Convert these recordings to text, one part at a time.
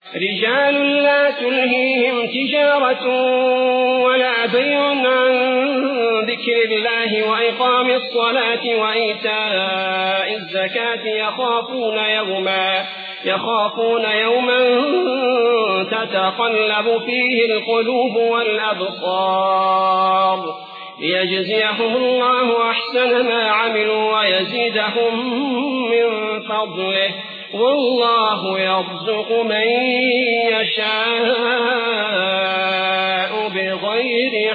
رجال لا تلهيهم تجارة ولا بيع عن ذكر الله وإقام الصلاة وإيتاء الزكاة يخافون يوما تتقلب فيه القلوب والأبصار ليجزيهم الله أحسن ما عملوا ويزيدهم من فضله والله يرزق من يشاء بغير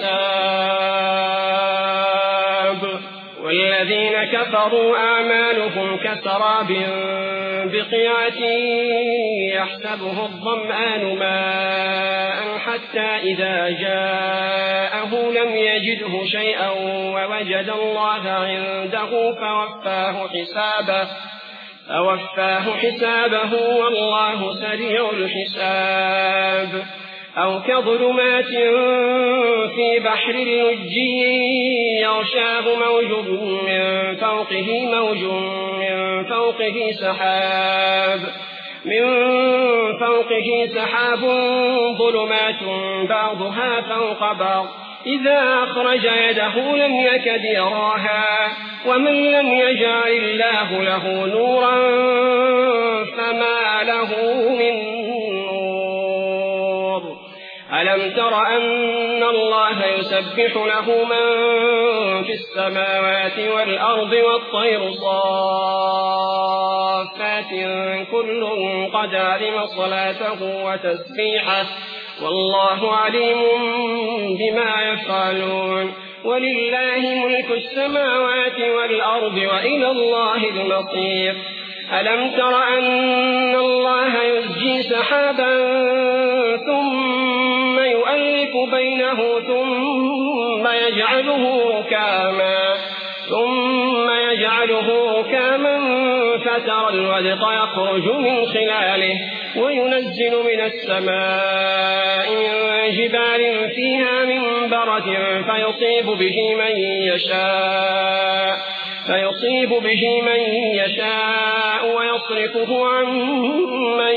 حساب. والذين كفروا أعمالهم كسراب بقيعة يحسبه الظمآن ماء حتى إذا جاءه لم يجده شيئا ووجد الله عنده فوفاه حسابه والله سريع الحساب. أو كظلمات في بحر لجي يغشاه موج من فوقه سحاب ظلمات بعضها فوق بعض إذا أخرج يده لم يكد يراها ومن لم يجعل الله له نورا فما له من نور. ألم تر أن الله يسبح له من في السماوات والأرض والطير صافات كل قد علم صلاته وتسبيحه والله عليم بما يفعلون. ولله ملك السماوات والأرض وإلى الله المصير. ألم تر أن الله يزجي سحابا ثم يؤلف بينه ثم يجعله ركاما فترى الودق يخرج من خلاله وينزل من السماء من جبال فيها من برد فيصيب به من يشاء ويصرفه عن من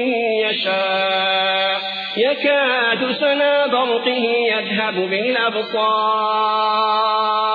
يشاء يكاد سنا برقه يذهب بالأبصار